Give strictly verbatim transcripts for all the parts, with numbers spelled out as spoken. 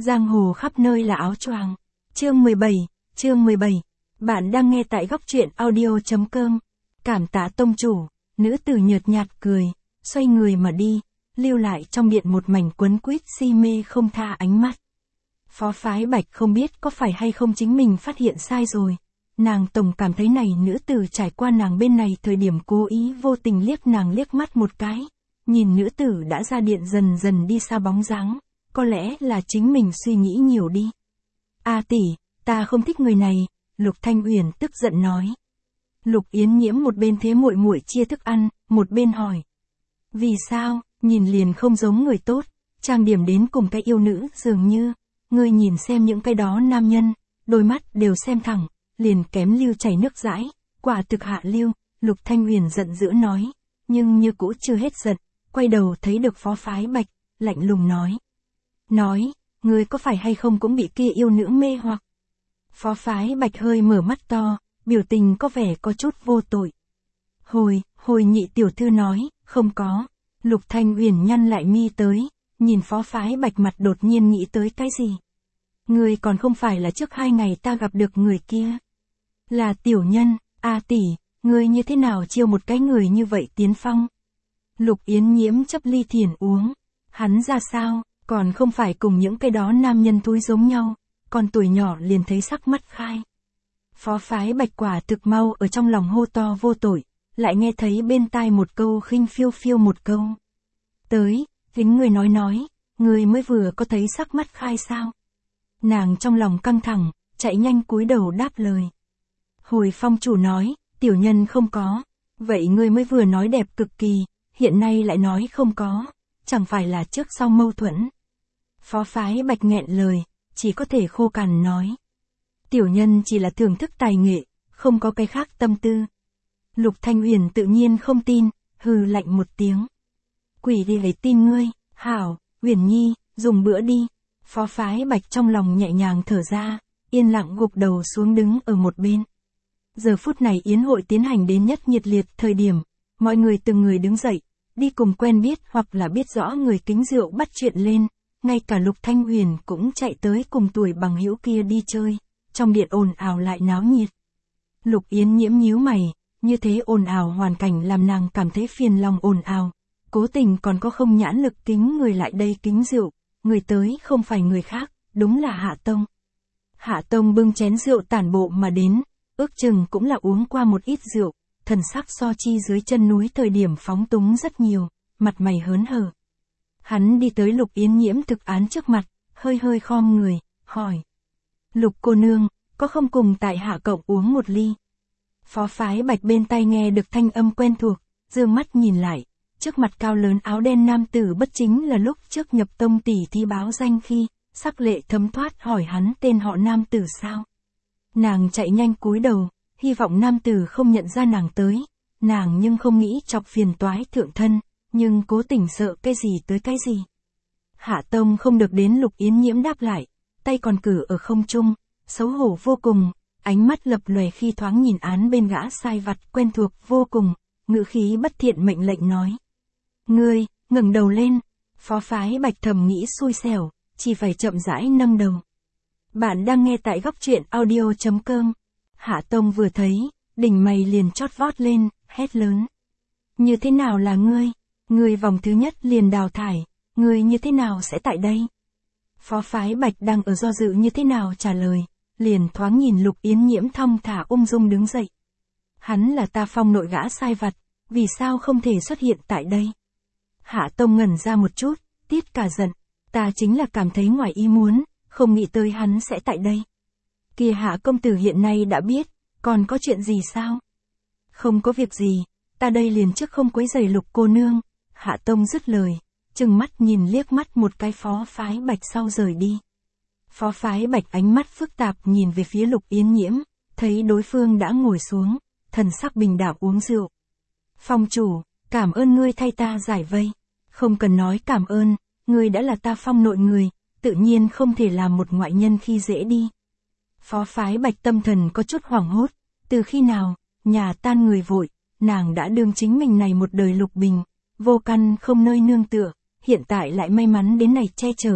Giang hồ khắp nơi là áo choàng. Chương mười bảy, chương mười bảy. Bạn đang nghe tại góc truyện audio.com. Cảm tạ tông chủ, nữ tử nhợt nhạt cười, xoay người mà đi, lưu lại trong điện một mảnh quấn quýt si mê không tha ánh mắt. Phó Phái Bạch không biết có phải hay không chính mình phát hiện sai rồi. Nàng tổng cảm thấy này nữ tử trải qua nàng bên này thời điểm cố ý vô tình liếc nàng liếc mắt một cái. Nhìn nữ tử đã ra điện dần dần đi xa bóng dáng, có lẽ là chính mình suy nghĩ nhiều đi. A tỷ, ta không thích người này, Lục Thanh Uyển tức giận nói. Lục Yến Nhiễm một bên thế muội muội chia thức ăn, một bên hỏi. Vì sao, nhìn liền không giống người tốt, trang điểm đến cùng cái yêu nữ dường như, ngươi nhìn xem những cái đó nam nhân, đôi mắt đều xem thẳng, liền kém lưu chảy nước dãi, quả thực hạ lưu, Lục Thanh Uyển giận dữ nói, nhưng như cũ chưa hết giận, quay đầu thấy được Phó Phái Bạch, lạnh lùng nói. Nói, ngươi có phải hay không cũng bị kia yêu nữ mê hoặc? Phó Phái Bạch hơi mở mắt to, biểu tình có vẻ có chút vô tội. Hồi, hồi nhị tiểu thư nói, không có. Lục Thanh Uyển nhăn lại mi tới, nhìn Phó Phái Bạch mặt đột nhiên nghĩ tới cái gì? Ngươi còn không phải là trước hai ngày ta gặp được người kia. Là tiểu nhân, a tỷ, ngươi như thế nào chiêu một cái người như vậy tiến phong? Lục Yến Nhiễm chấp ly thiền uống, hắn ra sao, còn không phải cùng những cái đó nam nhân túi giống nhau, còn tuổi nhỏ liền thấy sắc mắt khai. Phó Phái Bạch quả thực mau ở trong lòng hô to vô tội, lại nghe thấy bên tai một câu khinh phiêu phiêu một câu. Tới, tính người nói nói, người mới vừa có thấy sắc mắt khai sao? Nàng trong lòng căng thẳng, chạy nhanh cúi đầu đáp lời. Hồi phong chủ nói, tiểu nhân không có, vậy ngươi mới vừa nói đẹp cực kỳ, hiện nay lại nói không có, chẳng phải là trước sau mâu thuẫn. Phó Phái Bạch nghẹn lời, chỉ có thể khô cằn nói. Tiểu nhân chỉ là thưởng thức tài nghệ, không có cái khác tâm tư. Lục Thanh Uyển tự nhiên không tin, hừ lạnh một tiếng. Quỷ đi lấy tin ngươi, hảo, Uyển Nhi, dùng bữa đi. Phó Phái Bạch trong lòng nhẹ nhàng thở ra, yên lặng gục đầu xuống đứng ở một bên. Giờ phút này yến hội tiến hành đến nhất nhiệt liệt thời điểm, mọi người từng người đứng dậy, đi cùng quen biết hoặc là biết rõ người kính rượu bắt chuyện lên, ngay cả Lục Thanh Uyển cũng chạy tới cùng tuổi bằng hữu kia đi chơi, trong điện ồn ào lại náo nhiệt. Lục Yến Nhiễm nhíu mày, như thế ồn ào hoàn cảnh làm nàng cảm thấy phiền lòng ồn ào, cố tình còn có không nhãn lực kính người lại đây kính rượu, người tới không phải người khác, đúng là Hạ Tông. Hạ Tông bưng chén rượu tản bộ mà đến, ước chừng cũng là uống qua một ít rượu, thần sắc so chi dưới chân núi thời điểm phóng túng rất nhiều, mặt mày hớn hở. Hắn đi tới Lục Yến Nhiễm thực án trước mặt, hơi hơi khom người, hỏi. Lục cô nương, có không cùng tại hạ cộng uống một ly? Phó Phái Bạch bên tai nghe được thanh âm quen thuộc, dương mắt nhìn lại, trước mặt cao lớn áo đen nam tử bất chính là lúc trước nhập tông tỷ thi báo danh khi, sắc lệ thấm thoát hỏi hắn tên họ nam tử sao? Nàng chạy nhanh cúi đầu, hy vọng nam tử không nhận ra nàng tới, nàng nhưng không nghĩ chọc phiền toái thượng thân, nhưng cố tình sợ cái gì tới cái gì. Hạ Tông không được đến Lục Yến Nhiễm đáp lại, tay còn cử ở không trung, xấu hổ vô cùng, ánh mắt lập lòe khi thoáng nhìn án bên gã sai vặt quen thuộc vô cùng, ngữ khí bất thiện mệnh lệnh nói. Ngươi, ngẩng đầu lên, Phó Phái Bạch thầm nghĩ xui xẻo, chỉ phải chậm rãi nâng đầu. Bạn đang nghe tại góc truyện audio.com. Hạ Tông vừa thấy, đỉnh mày liền chót vót lên, hét lớn. Như thế nào là ngươi? Ngươi vòng thứ nhất liền đào thải, ngươi như thế nào sẽ tại đây? Phó Phái Bạch đang ở do dự như thế nào trả lời, liền thoáng nhìn Lục Yến Nhiễm thong thả ung dung đứng dậy. Hắn là ta phong nội gã sai vặt, vì sao không thể xuất hiện tại đây? Hạ Tông ngẩn ra một chút, tiết cả giận, ta chính là cảm thấy ngoài ý muốn, không nghĩ tới hắn sẽ tại đây. Kia Hạ công tử hiện nay đã biết, còn có chuyện gì sao? Không có việc gì, ta đây liền trước không quấy rầy Lục cô nương. Hạ Tông dứt lời, chừng mắt nhìn liếc mắt một cái Phó Phái Bạch sau rời đi. Phó Phái Bạch ánh mắt phức tạp nhìn về phía Lục Yến Nhiễm, thấy đối phương đã ngồi xuống, thần sắc bình đạm uống rượu. Phong chủ, cảm ơn ngươi thay ta giải vây. Không cần nói cảm ơn, ngươi đã là ta phong nội người, tự nhiên không thể làm một ngoại nhân khi dễ đi. Phó Phái Bạch tâm thần có chút hoảng hốt, từ khi nào, nhà tan người vội, nàng đã đương chính mình này một đời lục bình, vô căn không nơi nương tựa, hiện tại lại may mắn đến này che chở,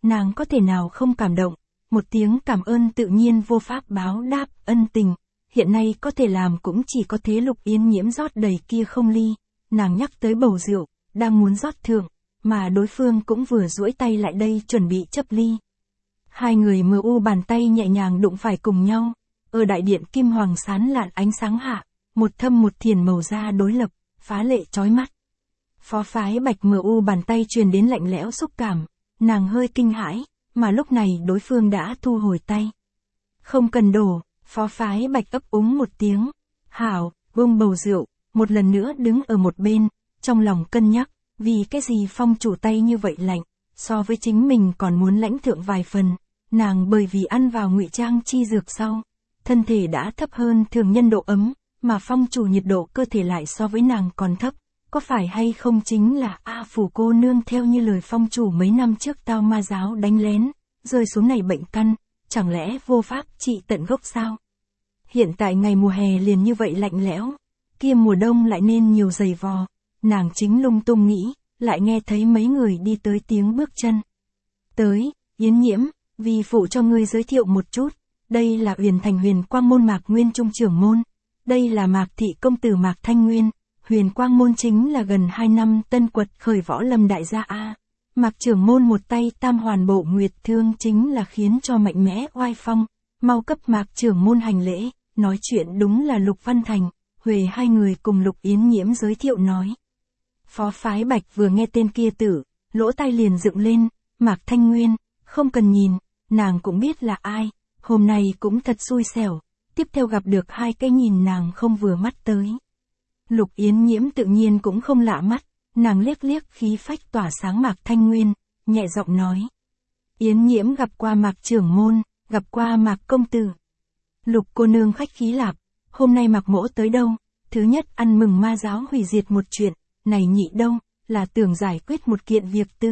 nàng có thể nào không cảm động, một tiếng cảm ơn tự nhiên vô pháp báo đáp ân tình, hiện nay có thể làm cũng chỉ có thế. Lục Yến Nhiễm rót đầy kia không ly, nàng nhắc tới bầu rượu, đang muốn rót thượng, mà đối phương cũng vừa duỗi tay lại đây chuẩn bị chấp ly. Hai người mờ u bàn tay nhẹ nhàng đụng phải cùng nhau, ở đại điện kim hoàng sán lạn ánh sáng hạ, một thâm một thiền màu da đối lập, phá lệ chói mắt. Phó Phái Bạch mờ u bàn tay truyền đến lạnh lẽo xúc cảm, nàng hơi kinh hãi, mà lúc này đối phương đã thu hồi tay. Không cần đổ, Phó Phái Bạch ấp úng một tiếng, hảo, buông bầu rượu, một lần nữa đứng ở một bên, trong lòng cân nhắc, vì cái gì Phong chủ tay như vậy lạnh, so với chính mình còn muốn lãnh thượng vài phần, nàng bởi vì ăn vào ngụy trang chi dược sau, thân thể đã thấp hơn thường nhân độ ấm, mà Phong chủ nhiệt độ cơ thể lại so với nàng còn thấp, có phải hay không chính là A Phủ cô nương theo như lời Phong chủ mấy năm trước tao ma giáo đánh lén, rơi xuống này bệnh căn, chẳng lẽ vô pháp trị tận gốc sao? Hiện tại ngày mùa hè liền như vậy lạnh lẽo, kia mùa đông lại nên nhiều giày vò, nàng chính lung tung nghĩ, lại nghe thấy mấy người đi tới tiếng bước chân. Tới, Yến Nhiễm, vì phụ cho ngươi giới thiệu một chút, đây là Huyền Thành Huyền Quang môn Mạc Nguyên Trung trưởng môn, đây là Mạc thị công tử Mạc Thanh Nguyên, Huyền Quang môn chính là gần hai năm tân quật khởi võ lâm đại gia A. Mạc trưởng môn một tay tam hoàn bộ nguyệt thương chính là khiến cho mạnh mẽ oai phong, mau cấp Mạc trưởng môn hành lễ, nói chuyện đúng là Lục Văn Thành, Huệ hai người cùng Lục Yến Nhiễm giới thiệu nói. Phó Phái Bạch vừa nghe tên kia tử, lỗ tai liền dựng lên, Mạc Thanh Nguyên, không cần nhìn, nàng cũng biết là ai, hôm nay cũng thật xui xẻo, tiếp theo gặp được hai cái nhìn nàng không vừa mắt tới. Lục Yến Nhiễm tự nhiên cũng không lạ mắt, nàng liếc liếc khí phách tỏa sáng Mạc Thanh Nguyên, nhẹ giọng nói. Yến Nhiễm gặp qua Mạc trưởng môn, gặp qua Mạc công tử. Lục cô nương khách khí lạp, hôm nay Mạc mỗ tới đâu, thứ nhất ăn mừng ma giáo hủy diệt một chuyện, này nhị đâu, là tưởng giải quyết một kiện việc tư.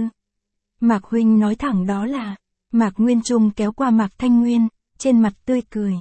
Mạc huynh nói thẳng đó là, Mạc Nguyên Trung kéo qua Mạc Thanh Nguyên, trên mặt tươi cười.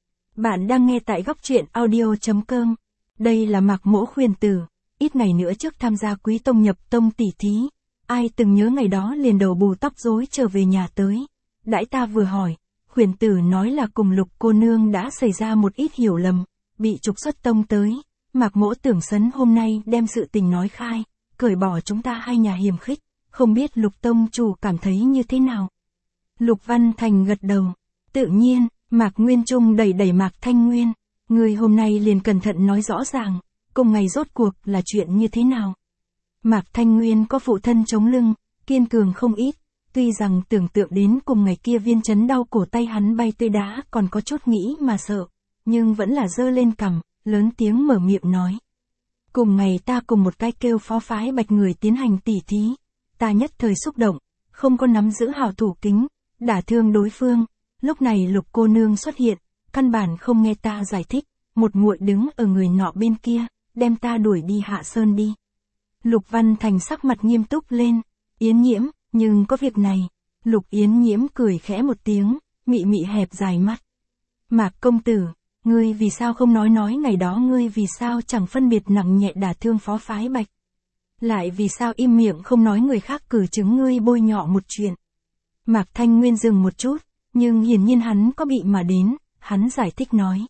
Bạn đang nghe tại góc truyện audio chấm com. Đây là Mạc mỗ khuyên tử, ít ngày nữa trước tham gia quý tông nhập tông tỷ thí, ai từng nhớ ngày đó liền đầu bù tóc rối trở về nhà tới. Đãi ta vừa hỏi, khuyên tử nói là cùng Lục cô nương đã xảy ra một ít hiểu lầm, bị trục xuất tông tới. Mạc mỗ tưởng sấn hôm nay đem sự tình nói khai, cởi bỏ chúng ta hai nhà hiềm khích, không biết Lục tông chủ cảm thấy như thế nào. Lục Văn Thành gật đầu, tự nhiên, Mạc Nguyên Trung đẩy đẩy Mạc Thanh Nguyên, người hôm nay liền cẩn thận nói rõ ràng, cùng ngày rốt cuộc là chuyện như thế nào. Mạc Thanh Nguyên có phụ thân chống lưng, kiên cường không ít, tuy rằng tưởng tượng đến cùng ngày kia viên chấn đau cổ tay hắn bay tươi đá còn có chút nghĩ mà sợ, nhưng vẫn là giơ lên cằm, lớn tiếng mở miệng nói. Cùng ngày ta cùng một cái kêu Phó Phái Bạch người tiến hành tỉ thí, ta nhất thời xúc động, không có nắm giữ hảo thủ kính, đả thương đối phương, lúc này Lục cô nương xuất hiện, căn bản không nghe ta giải thích, một muội đứng ở người nọ bên kia, đem ta đuổi đi Hạ Sơn đi. Lục Văn Thành sắc mặt nghiêm túc lên, Yến Nhiễm, nhưng có việc này. Lục Yến Nhiễm cười khẽ một tiếng, mị mị hẹp dài mắt. Mạc công tử, ngươi vì sao không nói nói ngày đó ngươi vì sao chẳng phân biệt nặng nhẹ đả thương Phó Phái Bạch. Lại vì sao im miệng không nói người khác cử chứng ngươi bôi nhọ một chuyện. Mạc Thanh Nguyên dừng một chút, nhưng hiển nhiên hắn có bị mà đến, hắn giải thích nói.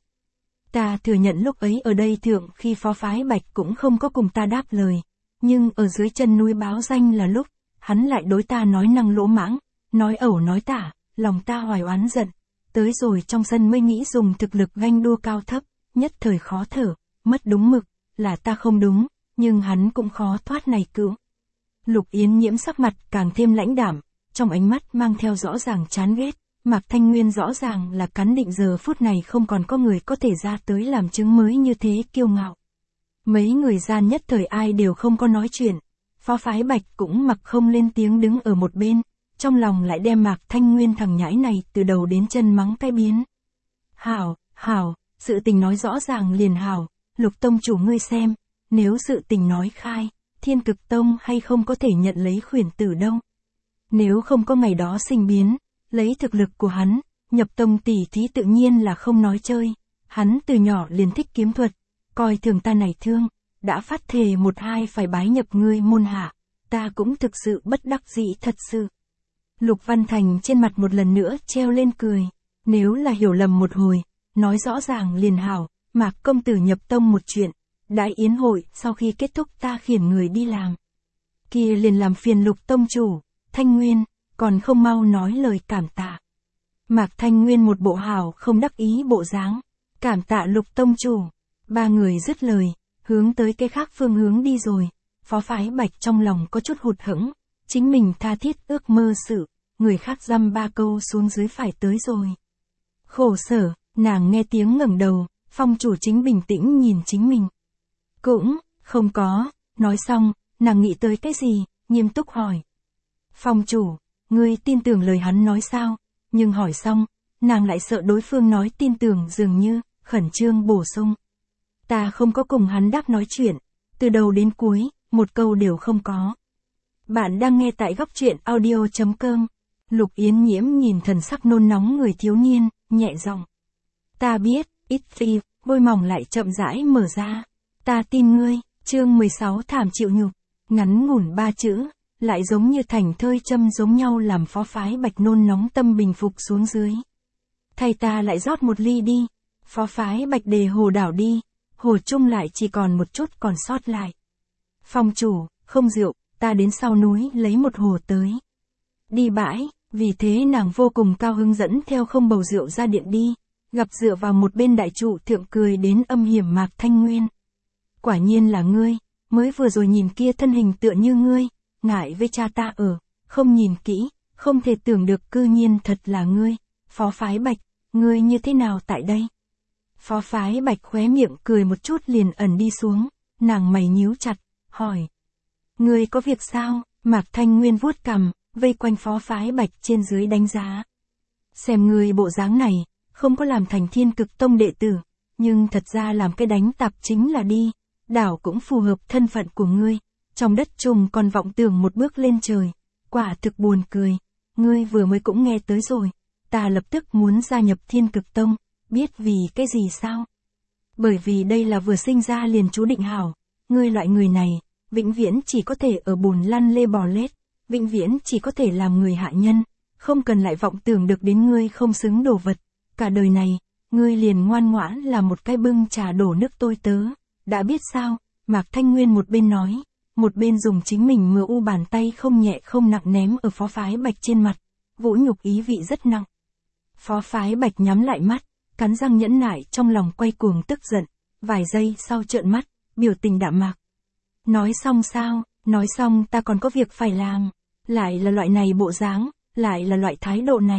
Ta thừa nhận lúc ấy ở đây thượng khi Phó Phái Bạch cũng không có cùng ta đáp lời, nhưng ở dưới chân núi báo danh là lúc, hắn lại đối ta nói năng lỗ mãng, nói ẩu nói tả, lòng ta hoài oán giận, tới rồi trong sân mới nghĩ dùng thực lực ganh đua cao thấp, nhất thời khó thở, mất đúng mực, là ta không đúng, nhưng hắn cũng khó thoát này cứu. Lục Yến Nhiễm sắc mặt càng thêm lãnh đạm, trong ánh mắt mang theo rõ ràng chán ghét. Mạc Thanh Nguyên rõ ràng là cắn định giờ phút này không còn có người có thể ra tới làm chứng mới như thế kiêu ngạo. Mấy người gian nhất thời ai đều không có nói chuyện, Phó Phái Bạch cũng mặc không lên tiếng đứng ở một bên, trong lòng lại đem Mạc Thanh Nguyên thằng nhãi này từ đầu đến chân mắng cái biến. Hảo, hảo, sự tình nói rõ ràng liền hảo, Lục tông chủ ngươi xem, nếu sự tình nói khai, Thiên Cực Tông hay không có thể nhận lấy khuyển tử đâu. Nếu không có ngày đó sinh biến, lấy thực lực của hắn, nhập tông tỷ thí tự nhiên là không nói chơi, hắn từ nhỏ liền thích kiếm thuật, coi thường ta này thương, đã phát thề một hai phải bái nhập ngươi môn hạ, ta cũng thực sự bất đắc dĩ thật sự. Lục Văn Thành trên mặt một lần nữa treo lên cười. Nếu là hiểu lầm một hồi, nói rõ ràng liền hảo, Mạc công tử nhập tông một chuyện. Đại yến hội, sau khi kết thúc ta khiển người đi làm. Kia liền làm phiền Lục tông chủ, Thanh Nguyên, còn không mau nói lời cảm tạ. Mạc Thanh Nguyên một bộ hào không đắc ý bộ dáng. Cảm tạ Lục tông chủ. Ba người dứt lời, hướng tới cái khác phương hướng đi rồi. Phó Phái Bạch trong lòng có chút hụt hẫng, chính mình tha thiết ước mơ sự, người khác dăm ba câu xuống dưới phải tới rồi. Khổ sở, nàng nghe tiếng ngẩng đầu, phong chủ chính bình tĩnh nhìn chính mình. Cũng, không có, nói xong, nàng nghĩ tới cái gì, nghiêm túc hỏi. Phong chủ, ngươi tin tưởng lời hắn nói sao? Nhưng hỏi xong, nàng lại sợ đối phương nói tin tưởng dường như, khẩn trương bổ sung. Ta không có cùng hắn đáp nói chuyện, từ đầu đến cuối, một câu đều không có. Bạn đang nghe tại góc truyện audio chấm com. Lục Yến Nhiễm nhìn thần sắc nôn nóng người thiếu niên, nhẹ giọng. Ta biết, ít phi, môi mỏng lại chậm rãi mở ra. Ta tin ngươi, chương mười sáu thảm chịu nhục, ngắn ngủn ba chữ, lại giống như thành thơi châm giống nhau làm Phó Phái Bạch nôn nóng tâm bình phục xuống dưới. Thay ta lại rót một ly đi. Phó Phái Bạch đề hồ đảo đi, hồ chung lại chỉ còn một chút còn sót lại. Phong chủ, không rượu, ta đến sau núi lấy một hồ tới. Đi bãi, vì thế nàng vô cùng cao hứng dẫn theo không bầu rượu ra điện đi, gặp dựa vào một bên đại trụ thượng cười đến âm hiểm Mạc Thanh Nguyên. Quả nhiên là ngươi, mới vừa rồi nhìn kia thân hình tựa như ngươi, ngại với cha ta ở, không nhìn kỹ, không thể tưởng được cư nhiên thật là ngươi. Phó Phái Bạch, ngươi như thế nào tại đây? Phó Phái Bạch khóe miệng cười một chút liền ẩn đi xuống, nàng mày nhíu chặt, hỏi. Ngươi có việc sao? Mạc Thanh Nguyên vuốt cằm, vây quanh Phó Phái Bạch trên dưới đánh giá. Xem ngươi bộ dáng này, không có làm thành Thiên Cực Tông đệ tử, nhưng thật ra làm cái đánh tạp chính là đi, đảo cũng phù hợp thân phận của ngươi, trong đất trùng còn vọng tưởng một bước lên trời, quả thực buồn cười, ngươi vừa mới cũng nghe tới rồi, ta lập tức muốn gia nhập Thiên Cực Tông, biết vì cái gì sao? Bởi vì đây là vừa sinh ra liền chú định hảo, ngươi loại người này, vĩnh viễn chỉ có thể ở bùn lăn lê bò lết, vĩnh viễn chỉ có thể làm người hạ nhân, không cần lại vọng tưởng được đến ngươi không xứng đồ vật, cả đời này, ngươi liền ngoan ngoãn là một cái bưng trà đổ nước tôi tớ, đã biết sao? Mạc Thanh Nguyên một bên nói, một bên dùng chính mình mưa u bàn tay không nhẹ không nặng ném ở Phó Phái Bạch trên mặt, vũ nhục ý vị rất nặng. Phó Phái Bạch nhắm lại mắt, cắn răng nhẫn nại trong lòng quay cuồng tức giận, vài giây sau trợn mắt, biểu tình đạm mạc. Nói xong sao, nói xong ta còn có việc phải làm, lại là loại này bộ dáng, lại là loại thái độ này.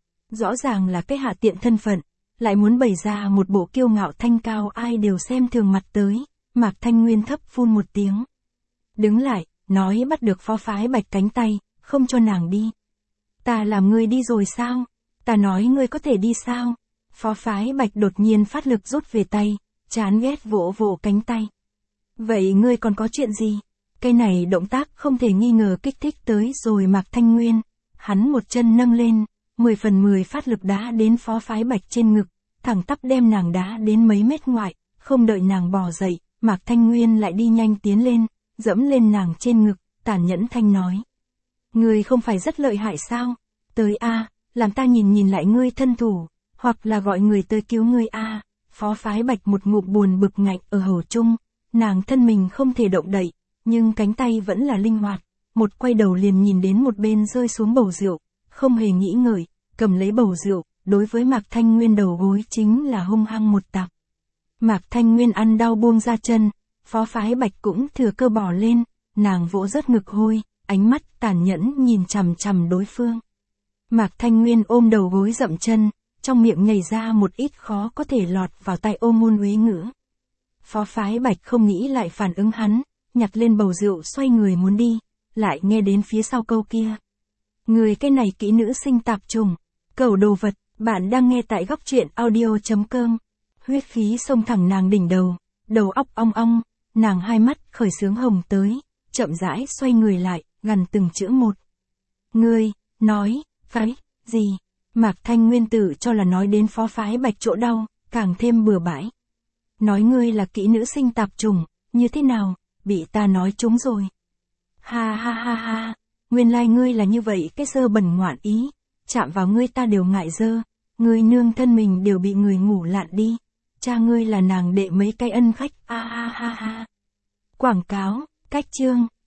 Rõ ràng là cái hạ tiện thân phận, lại muốn bày ra một bộ kiêu ngạo thanh cao ai đều xem thường mặt tới, Mạc Thanh Nguyên thấp phun một tiếng. Đứng lại, nói bắt được Phó Phái Bạch cánh tay, không cho nàng đi. Ta làm ngươi đi rồi sao? Ta nói ngươi có thể đi sao? Phó Phái Bạch đột nhiên phát lực rút về tay, chán ghét vỗ vỗ cánh tay. Vậy ngươi còn có chuyện gì? Cái này động tác không thể nghi ngờ kích thích tới rồi Mạc Thanh Nguyên. Hắn một chân nâng lên, mười phần mười phát lực đá đến Phó Phái Bạch trên ngực, thẳng tắp đem nàng đá đến mấy mét ngoại, không đợi nàng bò dậy, Mạc Thanh Nguyên lại đi nhanh tiến lên, dẫm lên nàng trên ngực, tàn nhẫn thanh nói. Ngươi không phải rất lợi hại sao? Tới a, làm ta nhìn nhìn lại ngươi thân thủ, hoặc là gọi người tới cứu ngươi a. Phó Phái Bạch một ngụm buồn bực ngạnh ở hầu trung, nàng thân mình không thể động đậy, nhưng cánh tay vẫn là linh hoạt, một quay đầu liền nhìn đến một bên rơi xuống bầu rượu, không hề nghĩ ngợi, cầm lấy bầu rượu, đối với Mạc Thanh Nguyên đầu gối chính là hung hăng một tạp. Mạc Thanh Nguyên ăn đau buông ra chân, Phó Phái Bạch cũng thừa cơ bỏ lên, nàng vỗ rất ngực hôi, ánh mắt tàn nhẫn nhìn chằm chằm đối phương. Mạc Thanh Nguyên ôm đầu gối dậm chân, trong miệng nhảy ra một ít khó có thể lọt vào tai ô ngôn uế ngữ. Phó Phái Bạch không nghĩ lại phản ứng hắn, nhặt lên bầu rượu xoay người muốn đi, lại nghe đến phía sau câu kia. Người cái này kỹ nữ sinh tạp trùng, cẩu đồ vật, bạn đang nghe tại góc truyện audio chấm com. Huyết khí xông thẳng nàng đỉnh đầu, đầu óc ong ong, nàng hai mắt khởi sướng hồng tới, chậm rãi xoay người lại, gần từng chữ một. Ngươi, nói, cái, gì? Mạc Thanh Nguyên tự cho là nói đến Phó Phái Bạch chỗ đau, càng thêm bừa bãi. Nói ngươi là kỹ nữ sinh tạp trùng, như thế nào, bị ta nói trúng rồi. Ha ha ha ha, Nguyên lai ngươi là như vậy cái sơ bẩn ngoạn ý, chạm vào ngươi ta đều ngại dơ, ngươi nương thân mình đều bị người ngủ lạn đi, cha ngươi là nàng đệ mấy cái ân khách, a ha ha ha. Quảng cáo, cách chương.